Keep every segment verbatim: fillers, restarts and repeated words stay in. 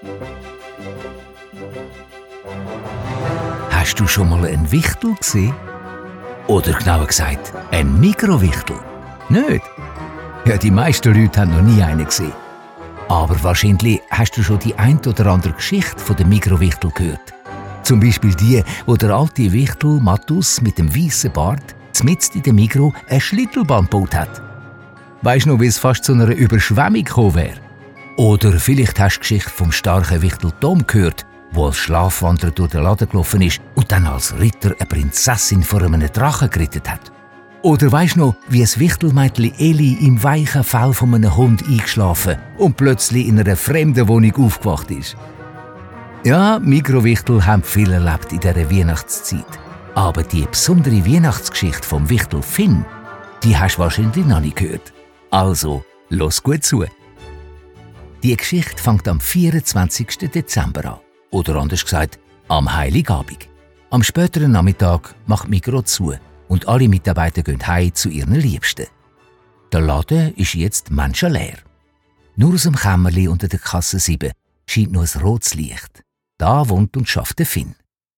Hast du schon mal einen Wichtel gesehen? Oder genauer gesagt, einen Mikrowichtel? Nicht? Ja, die meisten Leute haben noch nie einen gesehen. Aber wahrscheinlich hast du schon die ein oder andere Geschichte von den Mikrowichtel gehört. Zum Beispiel die, wo der alte Wichtel Mattus mit dem weißen Bart mitten in der Mikro eine Schlittelbahn gebaut hat. Weisst du noch, wie es fast zu einer Überschwemmung gekommen wäre? Oder vielleicht hast du die Geschichte vom starken Wichtel Tom gehört, der als Schlafwanderer durch den Laden gelaufen ist und dann als Ritter eine Prinzessin vor einem Drachen gerettet hat. Oder weisst du noch, wie ein Wichtelmädchen Eli im weichen Fell von einem Hund eingeschlafen und plötzlich in einer fremden Wohnung aufgewacht ist? Ja, Mikrowichtel haben viel erlebt in dieser Weihnachtszeit. Aber die besondere Weihnachtsgeschichte vom Wichtel Finn, die hast du wahrscheinlich noch nicht gehört. Also, los gut zu. Die Geschichte fängt am vierundzwanzigsten Dezember an. Oder anders gesagt, am Heiligabend. Am späteren Nachmittag macht Migros zu und alle Mitarbeiter gehen heim zu ihren Liebsten. Der Laden ist jetzt menschenleer. Nur aus dem Kämmerli unter der Kasse sieben scheint noch ein rotes Licht. Da wohnt und schafft der Finn.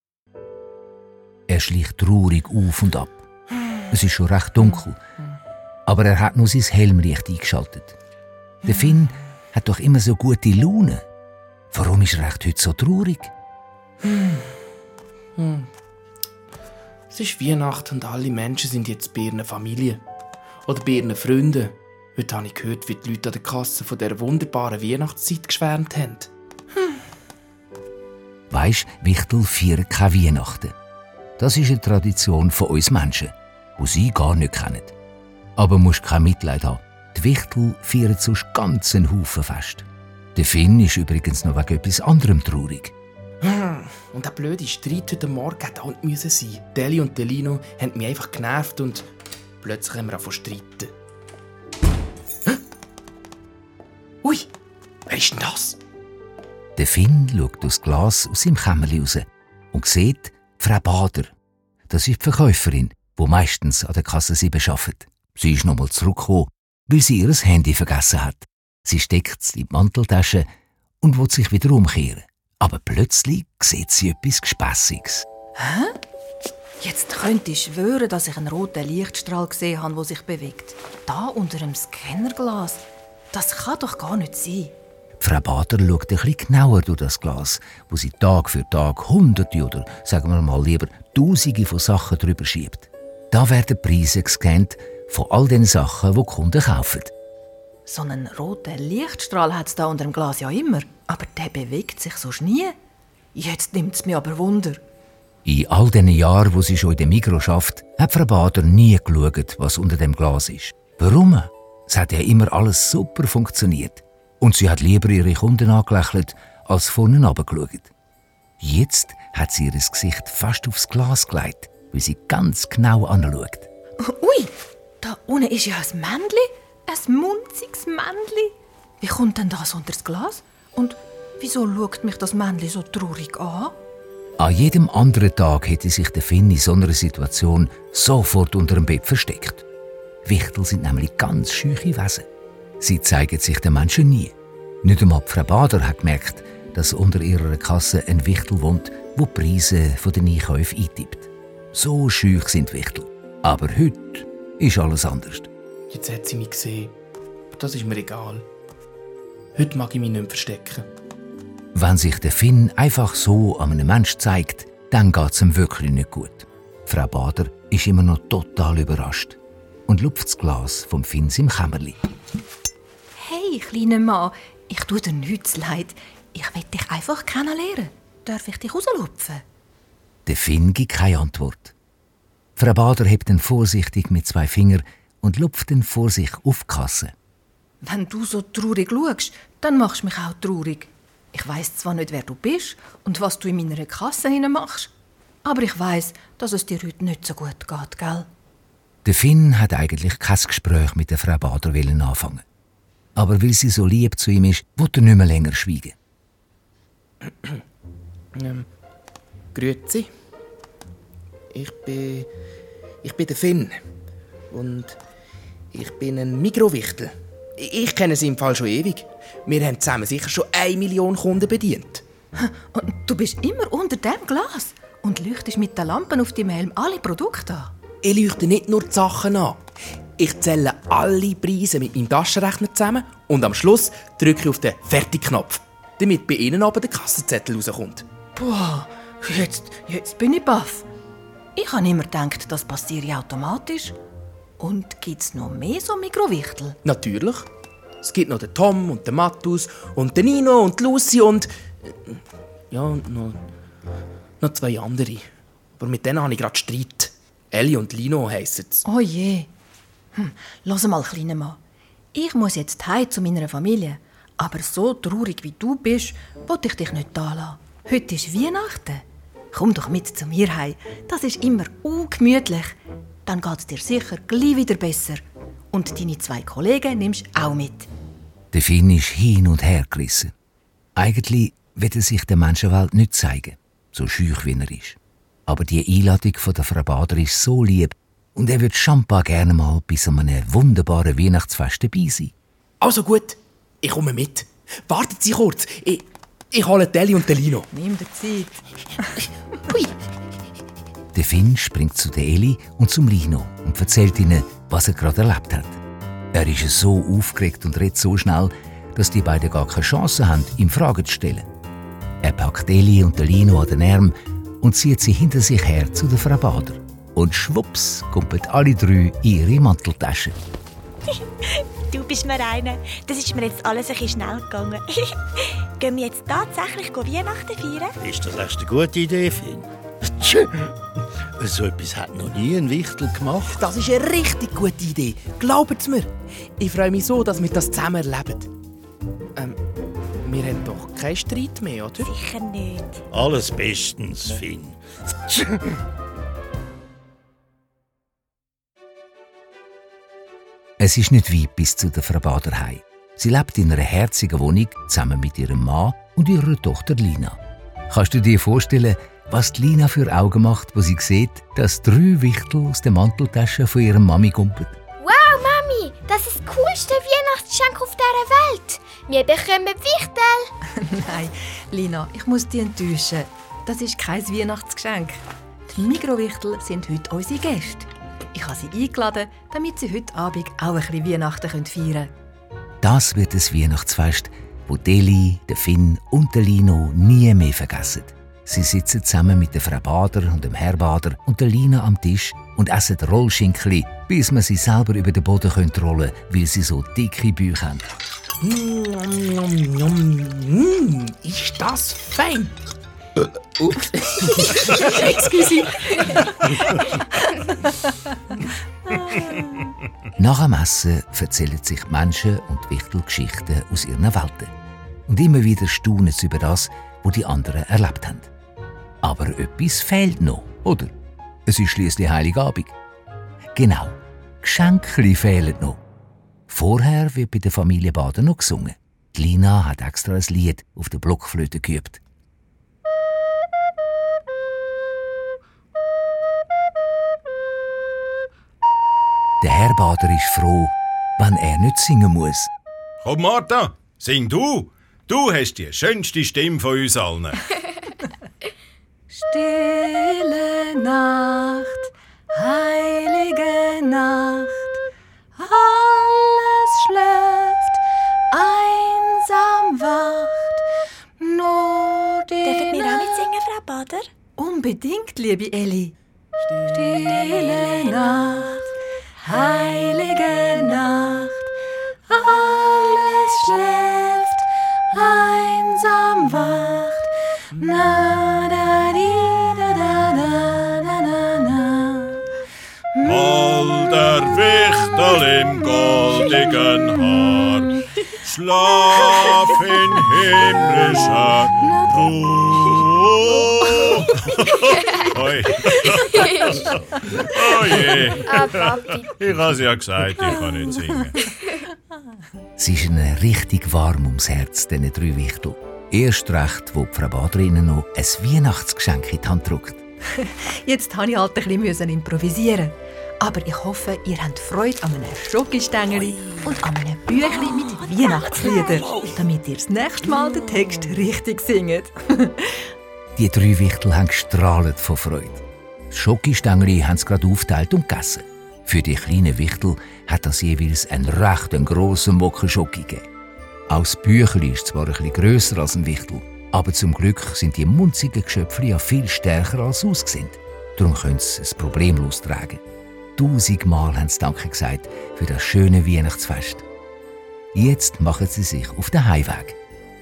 Er schleicht traurig auf und ab. Es ist schon recht dunkel, aber er hat nur sein Helmlicht eingeschaltet. Der Finn hat doch immer so gute Laune. Warum ist er echt heute so traurig? Hm. Hm. Es ist Weihnachten und alle Menschen sind jetzt bei ihren Familien oder bei ihren Freunden. Heute habe ich gehört, wie die Leute an der Kasse von dieser wunderbaren Weihnachtszeit geschwärmt haben. Hm. Weisst, Wichtel feiern keine Weihnachten. Das ist eine Tradition von uns Menschen, die sie gar nicht kennen. Aber musst kein Mitleid haben. Die Wichtel feiern sonst ganz einen Haufen Fest. Der Finn ist übrigens noch wegen etwas anderem traurig. Und der blöde Streit heute Morgen hätte auch nicht sein müssen. Deli und Delino haben mich einfach genervt und plötzlich haben wir angefangen zu streiten. Ui, wer ist denn das? Der Finn schaut durchs Glas aus seinem Kämmerli raus und sieht Frau Bader. Das ist die Verkäuferin, die meistens an der Kasse sieben arbeitet. Sie ist noch mal zurückgekommen, weil sie ihr Handy vergessen hat. Sie steckt es in die Manteltasche und will sich wieder umkehren. Aber plötzlich sieht sie etwas Gespässiges. Hä? Jetzt könnte ich schwören, dass ich einen roten Lichtstrahl gesehen habe, der sich bewegt. Da unter dem Scannerglas. Das kann doch gar nicht sein. Frau Bader schaut ein bisschen genauer durch das Glas, wo sie Tag für Tag Hunderte oder, sagen wir mal lieber, Tausende von Sachen drüber schiebt. Da werden Preise gescannt von all den Sachen, die die Kunden kaufen. So einen roten Lichtstrahl hat es da unter dem Glas ja immer. Aber der bewegt sich so nie. Jetzt nimmt es mich aber Wunder. In all den Jahren, wo sie schon in der Migros arbeitet, hat Frau Bader nie geschaut, was unter dem Glas ist. Warum? Es hat ja immer alles super funktioniert. Und sie hat lieber ihre Kunden angelächelt, als von ihnen runtergeschaut. Jetzt hat sie ihr Gesicht fast aufs Glas gelegt, weil sie ganz genau anschaut. Ui, da unten ist ja ein Männchen. Ein munziges Männchen. Wie kommt denn das unter das Glas? Und wieso schaut mich das Männchen so traurig an? An jedem anderen Tag hätte sich der Finn in so einer Situation sofort unter dem Bett versteckt. Wichtel sind nämlich ganz scheuche Wesen. Sie zeigen sich den Menschen nie. Nicht einmal Frau Bader hat gemerkt, dass unter ihrer Kasse ein Wichtel wohnt, der die Preise der Einkäufe eintippt. So scheuch sind Wichtel. Aber heute ist alles anders. Jetzt hat sie mich gesehen. Aber das ist mir egal. Heute mag ich mich nicht mehr verstecken. Wenn sich der Finn einfach so an einem Menschen zeigt, dann geht es ihm wirklich nicht gut. Frau Bader ist immer noch total überrascht und lupft das Glas vom Finn im Kämmerli. Hey, kleiner Mann, ich tue dir nichts leid. Ich will dich einfach kennenlernen. Darf ich dich rauslupfen? Der Finn gibt keine Antwort. Frau Bader hebt ihn vorsichtig mit zwei Fingern und lupft ihn vor sich auf die Kasse. Wenn du so traurig schaust, dann machst du mich auch traurig. Ich weiss zwar nicht, wer du bist und was du in meiner Kasse machst, aber ich weiss, dass es dir heute nicht so gut geht, gell? Der Finn hat eigentlich kein Gespräch mit der Frau Bader anfangen. Aber weil sie so lieb zu ihm ist, will er nicht mehr länger schweigen. ähm, Grüezi. Ich bin... Ich bin der Finn. Und ich bin ein Mikrowichtel. Ich kenne sie im Fall schon ewig. Wir haben zusammen sicher schon eine Million Kunden bedient. Und du bist immer unter dem Glas und leuchtest mit den Lampen auf deinem Helm alle Produkte an. Ich leuchte nicht nur die Sachen an. Ich zähle alle Preise mit meinem Taschenrechner zusammen und am Schluss drücke ich auf den Fertigknopf, damit bei Ihnen oben der Kassenzettel rauskommt. Boah, jetzt, jetzt bin ich baff. Ich habe immer gedacht, das passiert automatisch. Und gibt es noch mehr so Mikrowichtel? Natürlich. Es gibt noch den Tom und den Mattus und den Nino und die Lucy und... Ja, und noch, noch zwei andere. Aber mit denen habe ich gerade Streit. Elli und Lino heissen sie. Oh je. Hm, lass mal, kleiner Mann. Ich muss jetzt heim zu meiner Familie. Aber so traurig wie du bist, will ich dich nicht da lassen. Heute ist Weihnachten. Komm doch mit zu mir heim. Das ist immer ungemütlich. Dann geht es dir sicher gleich wieder besser. Und deine zwei Kollegen nimmst du auch mit. Der Finn ist hin und her gerissen. Eigentlich will er sich der Menschenwelt nicht zeigen, so schüch wie er ist. Aber die Einladung von der Frau Bader ist so lieb und er würde Champagner gerne mal bei so einem wunderbaren Weihnachtsfest dabei sein. Also gut, ich komme mit. Warten Sie kurz, ich, ich hole Elli und den Lino. Nimm dir Zeit. Hui. Der Finn springt zu der Elli und zum Lino und erzählt ihnen, was er gerade erlebt hat. Er ist so aufgeregt und redet so schnell, dass die beiden gar keine Chance haben, ihm Fragen zu stellen. Er packt Elli und den Lino an den Arm und zieht sie hinter sich her zu der Frau Bader. Und schwupps kommen alle drei in ihre Manteltasche. Du bist mir einer. Das ist mir jetzt alles ein bisschen schnell gegangen. Gehen wir jetzt tatsächlich Weihnachten feiern? Ist das echt eine gute Idee, Finn? So etwas hat noch nie ein Wichtel gemacht. Das ist eine richtig gute Idee. Glaubt mir. Ich freue mich so, dass wir das zusammen erleben. Ähm, wir haben doch keinen Streit mehr, oder? Sicher nicht. Alles bestens, Finn. Es ist nicht weit bis zu der Frau Bader heim. Sie lebt in einer herzigen Wohnung zusammen mit ihrem Mann und ihrer Tochter Lina. Kannst du dir vorstellen, was die Lina für Augen macht, wo sie sieht, dass drei Wichtel aus der Manteltasche von ihrer Mami kumpeln? Wow, Mami, das ist das coolste Weihnachtsgeschenk auf dieser Welt. Wir bekommen Wichtel. Nein, Lina, ich muss dich enttäuschen. Das ist kein Weihnachtsgeschenk. Die Mikrowichtel sind heute unsere Gäste. Ich habe sie eingeladen, damit sie heute Abend auch ein bisschen Weihnachten feiern können. Das wird ein Weihnachtsfest, das Deli, der Finn und der Lino nie mehr vergessen. Sie sitzen zusammen mit der Frau Bader und dem Herr Bader und der Lina am Tisch und essen Rollschinkli, bis man sie selber über den Boden rollen können, weil sie so dicke Bäuche haben. Mm, mm, mm, ist das fein? Ups. Excuse. Nach dem Essen erzählen sich die Menschen und die Wichtel Geschichten aus ihren Welten. Und immer wieder staunen sie über das, was die anderen erlebt haben. Aber etwas fehlt noch, oder? Es ist schliesslich Heiligabend. Genau, Geschenkli fehlen noch. Vorher wird bei der Familie Bader noch gesungen. Die Lina hat extra ein Lied auf der Blockflöte geübt. Der Herr Bader ist froh, wenn er nicht singen muss. Komm, Martha, sing du. Du hast die schönste Stimme von uns allen. Stille Nacht, heilige Nacht, alles schläft, einsam wacht, nur die Dürfen wir auch Nacht. mitsingen, Frau Bader? Unbedingt, liebe Elli. Stille Nacht, heilige Nacht, alles schläft, einsam wacht. Na da di da da da na na na. All der Wichtel im goldigen Haar, schlaf in himmlischer Ruhe. Oi. Oh je. Ah, Papi. Ich habe ja gesagt, ich kann nicht singen. Es ist ihnen richtig warm ums Herz, diesen drei Wichtel. Erst recht, wo die Frau Bader ihnen noch ein Weihnachtsgeschenk in die Hand drückt. Jetzt musste ich halt ein bisschen improvisieren. Aber ich hoffe, ihr habt Freude an einem Schokostängeli und an einem Büchli mit Weihnachtsliedern, damit ihr das nächste Mal den Text richtig singt. Die drei Wichtel haben gestrahlt vor Freude. Das Schokostängeli haben sie gerade aufgeteilt und gegessen. Für die kleinen Wichtel hat das jeweils einen recht grossen Mocken Schoki gegeben. Auch das Büchli ist zwar ein bisschen grösser als ein Wichtel, aber zum Glück sind die munzigen Geschöpfe ja viel stärker als ausgesehen. Darum können sie es problemlos tragen. Tausendmal haben sie Danke gesagt für das schöne Weihnachtsfest. Jetzt machen sie sich auf den Heimweg.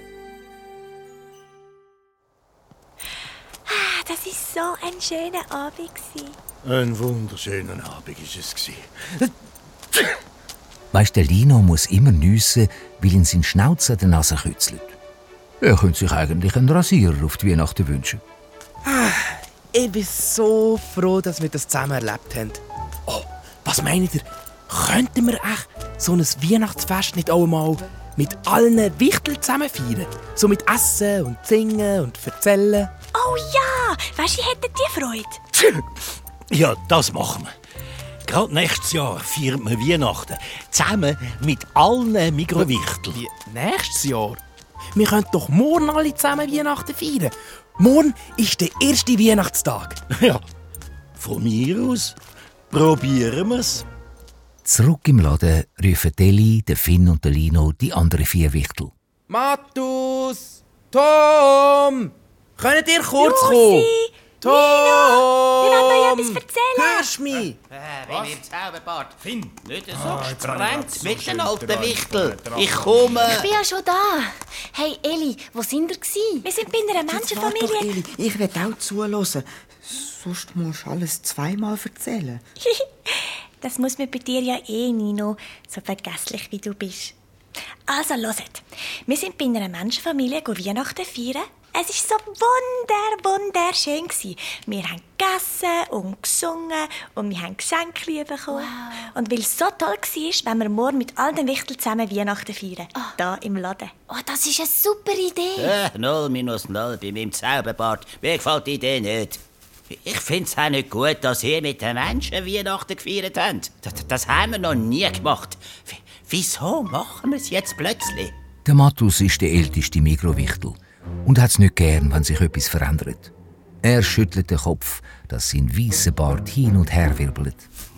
Ah, das war so ein schöner Abend. Ein wunderschöner Abend war es. Weisst, der Lino muss immer nüssen, weil ihn sein Schnauze an der Nase kützelt. Er könnte sich eigentlich einen Rasierer auf die Weihnachten wünschen. Ich bin so froh, dass wir das zusammen erlebt haben. Oh, was meint ihr? Könnten wir echt so ein Weihnachtsfest nicht auch mal mit allen Wichteln zusammen feiern? So mit Essen und Singen und Erzählen? Oh ja, weisst du, hättet die Freude? Ja, das machen wir. Gerade nächstes Jahr feiern wir Weihnachten. Zusammen mit allen Mikrowichteln. Wie nächstes Jahr? Wir können doch morgen alle zusammen Weihnachten feiern. Morgen ist der erste Weihnachtstag. Ja, von mir aus probieren wir's. Zurück im Laden rufen Deli, der Finn und der Lino die anderen vier Wichtel. Mattus! Tom! Könnt ihr kurz kommen? Tom! Wir wollen euch etwas erzählen. Hörst du mich? Was? Im Zauberbart. Finn, nicht so gesprengt mit den alten Wichtel. Ich komme. Ich bin ja schon da. Hey Eli, wo sind ihr gsi? Wir sind bei einer Menschenfamilie. Warte doch, Eli. Ich will auch zuhören. Sonst musst du alles zweimal erzählen. Das muss man bei dir ja eh, Nino, so vergesslich wie du bist. Also, hört. Wir sind bei einer Menschenfamilie Weihnachten feiern. Es war so wunder, wunderschön. Wir haben gegessen und gesungen und wir haben Geschenke bekommen. Wow. Und weil es so toll war, wenn wir morgen mit all den Wichteln zusammen Weihnachten feiern. Oh. Da im Laden. Oh, das ist eine super Idee. Äh, null minus null bei meinem Zauberbart. Mir gefällt die Idee nicht. Ich finde es auch nicht gut, dass ihr mit den Menschen Weihnachten gefeiert habt. Das, das haben wir noch nie gemacht. W- wieso machen wir es jetzt plötzlich? Der Mattus ist der älteste Mikrowichtel und hat es nicht gern, wenn sich etwas verändert. Er schüttelt den Kopf, dass sein weisser Bart hin und her wirbelt.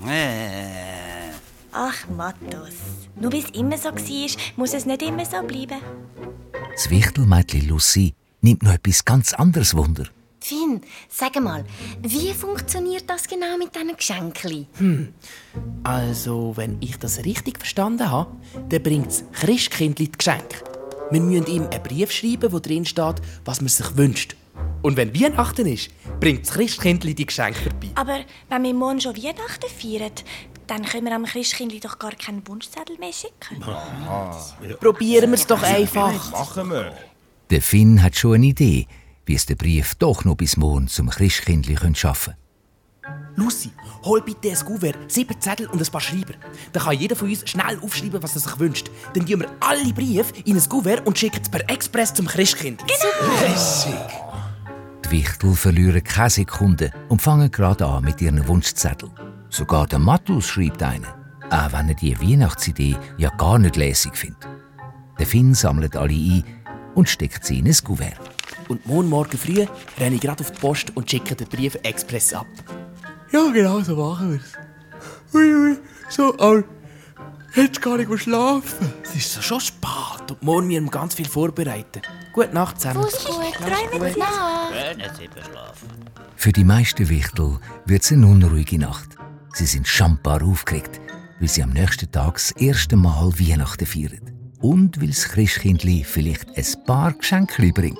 Äh. Ach, Mattus. Nur weil es immer so war, muss es nicht immer so bleiben. Das Wichtelmädchen Lucy nimmt noch etwas ganz anderes Wunder. Finn, sag mal, wie funktioniert das genau mit diesen Geschenken? Hm. Also, wenn ich das richtig verstanden habe, dann bringt das Christkindli die Geschenke. Wir müssen ihm einen Brief schreiben, wo drin steht, was man sich wünscht. Und wenn Weihnachten ist, bringt das Christkindli die Geschenke vorbei. Aber wenn wir morgen schon Weihnachten feiern, dann können wir am Christkindli doch gar keinen Wunschzettel mehr schicken. Probieren wir es doch einfach. Machen wir. Der Finn hat schon eine Idee, wie es den Brief doch noch bis morgen zum Christkindli schaffen können. Lucy, hol bitte ein Kuvert, sieben Zettel und ein paar Schreiber. Dann kann jeder von uns schnell aufschreiben, was er sich wünscht. Dann tun wir alle Briefe in ein Kuvert und schicken es per Express zum Christkind. Genau! Die Wichtel verlieren keine Sekunde und fangen gerade an mit ihren Wunschzetteln. Sogar der Mattus schreibt einen, auch wenn er die Weihnachtsidee ja gar nicht lässig findet. Der Finn sammelt alle ein und steckt sie in ein Kuvert. Und morgen Morgen früh renne ich gerade auf die Post und schicke den Brief Express ab. Ja, genau so machen wir es. Ui, ui, so alt. Jetzt gar nicht mehr schlafen. Es ist schon spät und morgen müssen wir ganz viel vorbereiten. Gute Nacht zusammen. Fuß gut, Träumen Sie. Schönes Überschlafen. Für die meisten Wichtel wird es eine unruhige Nacht. Sie sind schambar aufgeregt, weil sie am nächsten Tag das erste Mal Weihnachten feiern. Und weil das Christkindli vielleicht ein paar Geschenke bringt.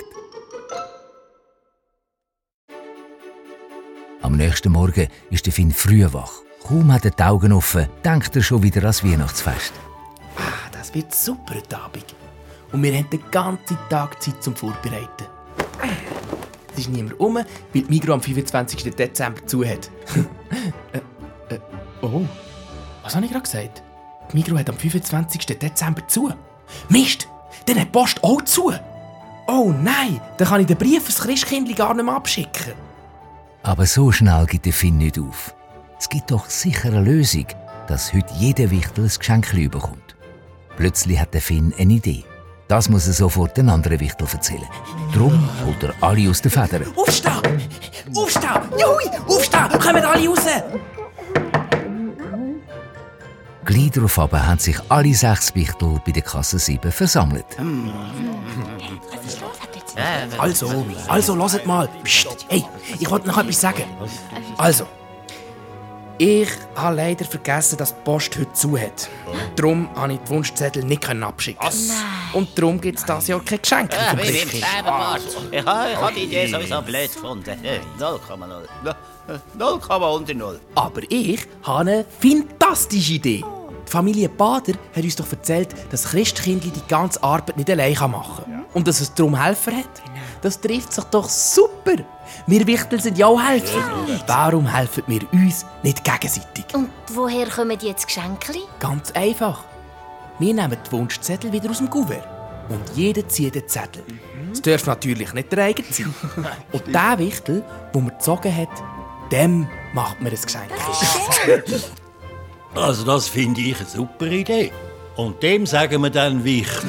Am nächsten Morgen ist der Finn früh wach. Kaum hat er die Augen offen, denkt er schon wieder ans Weihnachtsfest. Ah, das wird super heute Abend. Und wir haben den ganzen Tag Zeit zum Vorbereiten. Es ist niemand rum, weil die Migros am fünfundzwanzigsten Dezember zu hat. äh, äh, oh, was habe ich gerade gesagt? Die Migros hat am fünfundzwanzigsten Dezember zu. Mist, dann hat die Post auch zu. Oh nein, dann kann ich den Brief fürs Christkindli gar nicht mehr abschicken. Aber so schnell gibt der Finn nicht auf. Es gibt doch sicher eine Lösung, dass heute jeder Wichtel ein Geschenk bekommt. Plötzlich hat der Finn eine Idee. Das muss er sofort den anderen Wichtel erzählen. Darum holt er alle aus den Federn. Aufstehen! Aufstehen! Juhui! Aufstehen! Kommen alle raus! Gleich darauf aber haben sich alle sechs Wichtel bei der Kasse sieben versammelt. Also, also, hört mal. Psst. Hey, ich wollte noch etwas sagen. Also, ich habe leider vergessen, dass die Post heute zu hat. Darum konnte ich die Wunschzettel nicht abschicken. Und darum gibt es dieses Jahr kein Geschenk. Ja, wie im Zauberbad. Ich habe ich hab die Idee sowieso blöd gefunden. null Komma null. null Komma null. Aber ich habe eine fantastische Idee. Die Familie Bader hat uns doch erzählt, dass Christkindli die ganze Arbeit nicht allein machen kann. Und dass es darum Helfer hat. Das trifft sich doch super. Wir Wichtel sind ja auch Helfer. Warum helfen wir uns nicht gegenseitig? Und woher kommen die jetzt Geschenke? Ganz einfach. Wir nehmen die Wunschzettel wieder aus dem Kuvert. Und jeder zieht den Zettel. Es darf natürlich nicht der eigene sein. Und der Wichtel, den man gezogen hat, dem macht man ein Geschenk. Also das finde ich eine super Idee. Und dem sagen wir dann Wichtel.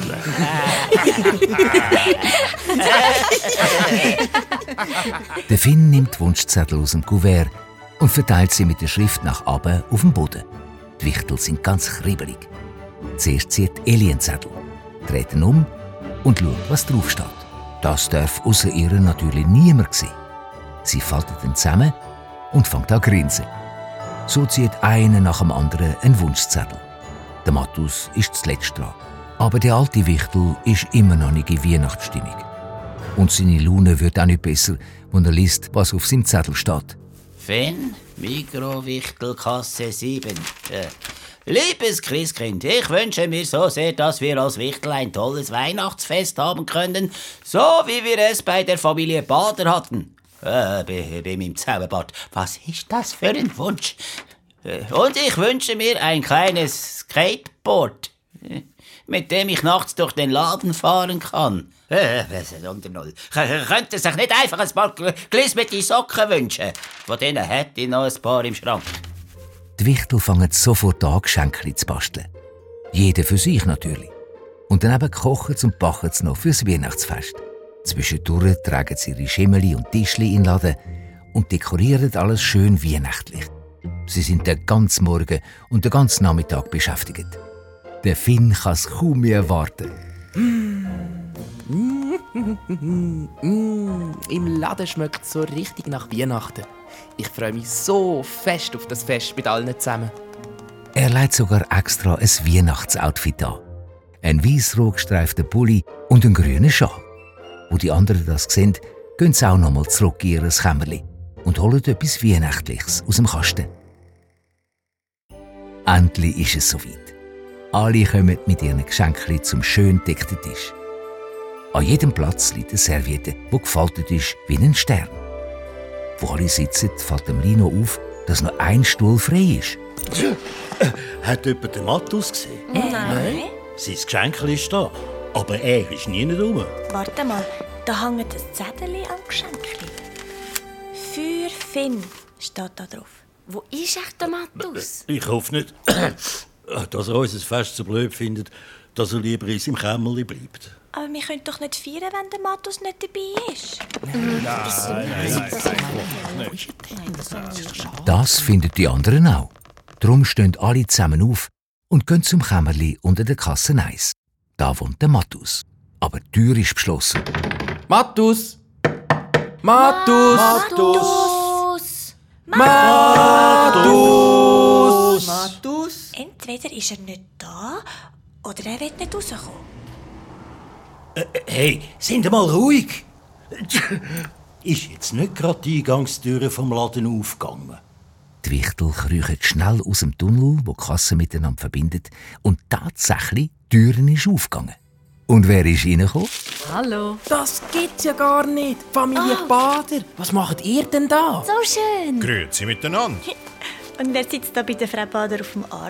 Der Finn nimmt die Wunschzettel aus dem Kuvert und verteilt sie mit der Schrift nach oben auf dem Boden. Die Wichtel sind ganz kribbelig. Zuerst zieht Eli einen Zettel, dreht ihn um und schaut, was drauf steht. Das darf außer ihr natürlich niemand sehen. Sie faltet ihn zusammen und fängt an zu grinsen. So zieht einer nach dem anderen einen Wunschzettel. Der Mattus ist zuletzt dran. Aber der alte Wichtel ist immer noch nicht in Weihnachtsstimmung. Und seine Laune wird auch nicht besser, wenn er liest, was auf seinem Zettel steht. Finn, Mikrowichtelkasse sieben. Äh, liebes Christkind, ich wünsche mir so sehr, dass wir als Wichtel ein tolles Weihnachtsfest haben können, so wie wir es bei der Familie Bader hatten. Äh, bei, bei meinem Zauberbart. Was ist das für ein Wunsch? Äh, und ich wünsche mir ein kleines Skateboard, äh, mit dem ich nachts durch den Laden fahren kann. Äh, was ist unter Null? Könnte sich nicht einfach ein paar gelismete Socken wünschen? Von denen hätte ich noch ein paar im Schrank. Die Wichtel fangen sofort an, Geschenke zu basteln. Jeder für sich natürlich. Und daneben kochen und backen sie noch fürs Weihnachtsfest. Zwischendurch tragen sie ihre Schimmeli und Tischli in den Laden und dekorieren alles schön weihnachtlich. Sie sind den ganzen Morgen und den ganzen Nachmittag beschäftigt. Der Finn kann es kaum mehr erwarten. Im Laden schmeckt es so richtig nach Weihnachten. Ich freue mich so fest auf das Fest mit allen zusammen. Er legt sogar extra ein Weihnachtsoutfit an. Ein weiss-rot gestreifter Pulli und einen grünen Schal. Wo die anderen das sehen, gehen sie auch noch mal zurück in ihr Kämmerli und holen etwas Weihnachtliches aus dem Kasten. Endlich ist es soweit. Alle kommen mit ihren Geschenken zum schön deckten Tisch. An jedem Platz liegt eine Serviette, die gefaltet ist wie ein Stern. Wo alle sitzen, fällt dem Lino auf, dass noch ein Stuhl frei ist. Hat jemand den Mattus gesehen? Nein. Sein Geschenk ist da, aber er ist nie rum. Warte mal, da hängt ein Zettel am Geschenk. Für Finn steht da drauf. Wo ist echt der Mattus? Ich hoffe nicht, dass er unser Fest so blöd findet, dass er lieber in seinem Kämmerli bleibt. Aber wir können doch nicht feiern, wenn der Mattus nicht dabei ist. Das finden die anderen auch. Darum stehen alle zusammen auf und gehen zum Kämmerli unter der Kasse eins. Da wohnt der Mattus. Aber die Tür ist geschlossen. Mattus! Mattus! Mattus! Mattus! Mattus? Entweder ist er nicht da oder er will nicht rauskommen. Äh, hey, sind mal ruhig! Ist jetzt nicht gerade die Eingangstür vom Laden aufgegangen? Die Wichtel kriechen schnell aus dem Tunnel, wo die Kasse miteinander verbindet, und tatsächlich, die Türen ist aufgegangen. Und wer ist reingekommen? Hallo. Das gibt's ja gar nicht. Familie Bader. Was macht ihr denn da? So schön. Grüezi miteinander. Und wer sitzt da bei der Frau Bader auf dem Arm?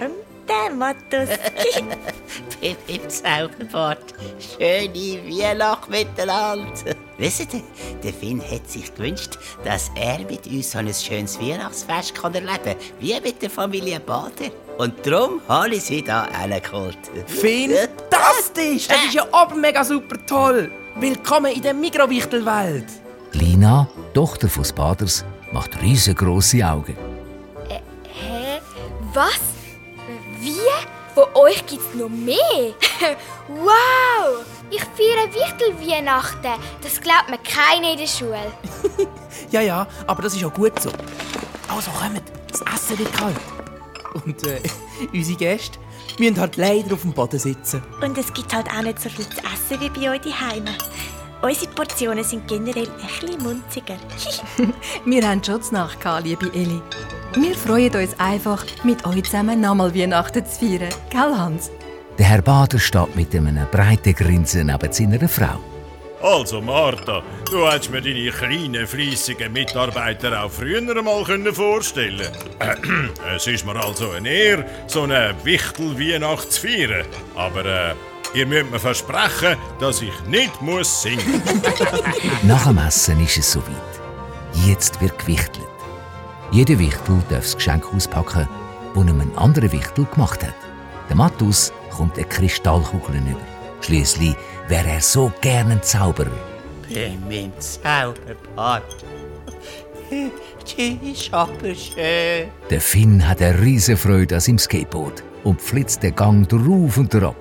der Mattus. Beim im Zauberbart. Schöne Weihnacht miteinander. Wisst ihr, der Finn hat sich gewünscht, dass er mit uns so ein schönes Weihnachtsfest kann erleben kann, wie mit der Familie Bader. Und darum habe ich sie hier hergeholt. Fantastisch! Das ist ja aber mega super toll! Willkommen in der Mikrowichtelwelt! Lina, Tochter von Baders, macht riesengroße Augen. Äh, hä? Was? Wie? Von euch gibt's noch mehr? Wow! Ich feiere Wichtelweihnachten. Das glaubt mir keiner in der Schule. Ja, ja, aber das ist auch gut so. Also kommt, das Essen wird kalt. Und äh, unsere Gäste müssen halt leider auf dem Boden sitzen. Und es gibt halt auch nicht so viel zu essen wie bei euch daheim. Unsere Portionen sind generell ein bisschen munziger. Wir haben schon zu Nacht gehabt, liebe Eli. Wir freuen uns einfach, mit euch zusammen nochmal Weihnachten zu feiern. Gell, Hans? Der Herr Bader steht mit einem breiten Grinsen neben seiner Frau. Also Martha, du hättest mir deine kleinen, fleissigen Mitarbeiter auch früher einmal vorstellen können. Es ist mir also eine Ehre, so eine Wichtel-Weihnacht zu feiern. Aber äh, ihr müsst mir versprechen, dass ich nicht muss singen muss. Nach dem Essen ist es soweit. Jetzt wird gewichtelt. Jeder Wichtel darf das Geschenk auspacken, das ihm ein anderer Wichtel gemacht hat. Der Mattus kommt eine Kristallkugel über. Schliesslich wäre er so gerne ein Zauberer. Bei meinem Zauberbart. Das ist aber schön. Der Finn hat eine riesige Freude an seinem Skateboard und flitzt den Gang drauf und drauf.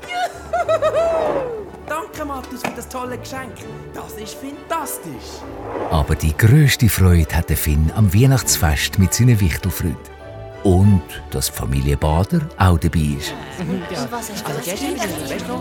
Danke, Mattus, für das tolle Geschenk. Das ist fantastisch. Aber die grösste Freude hat der Finn am Weihnachtsfest mit seinen Wichtelfreunden. Und dass die Familie Bader auch dabei ist. Und was hast du also gestern wieder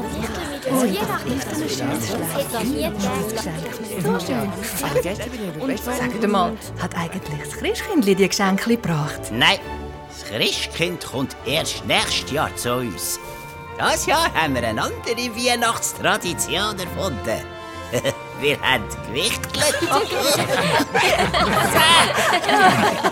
Sag mal, hat eigentlich das Christkindli die Geschenke gebracht? Nein, das Christkind kommt erst nächstes Jahr zu uns. Dieses Jahr haben wir eine andere Weihnachtstradition erfunden. Wir haben gewichtelt.